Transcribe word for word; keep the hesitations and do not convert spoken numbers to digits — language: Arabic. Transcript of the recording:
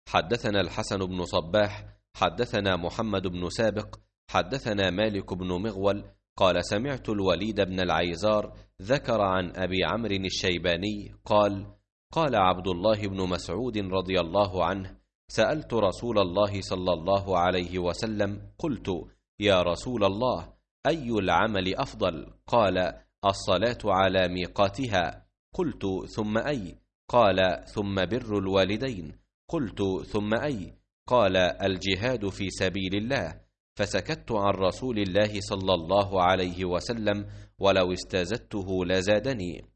حدثنا الحسن بن صباح حدثنا محمد بن سابق حدثنا مالك بن مغول قال سمعت الوليد بن العيزار ذكر عن أبي عمرو الشيباني قال قال عبد الله بن مسعود رضي الله عنه سألت رسول الله صلى الله عليه وسلم قلت يا رسول الله أي العمل أفضل؟ قال الصلاة على ميقاتها. قلت ثم أي؟ قال ثم بر الوالدين. قلت ثم أي؟ قال الجهاد في سبيل الله. فسكت عن رسول الله صلى الله عليه وسلم ولو استزدته لزادني.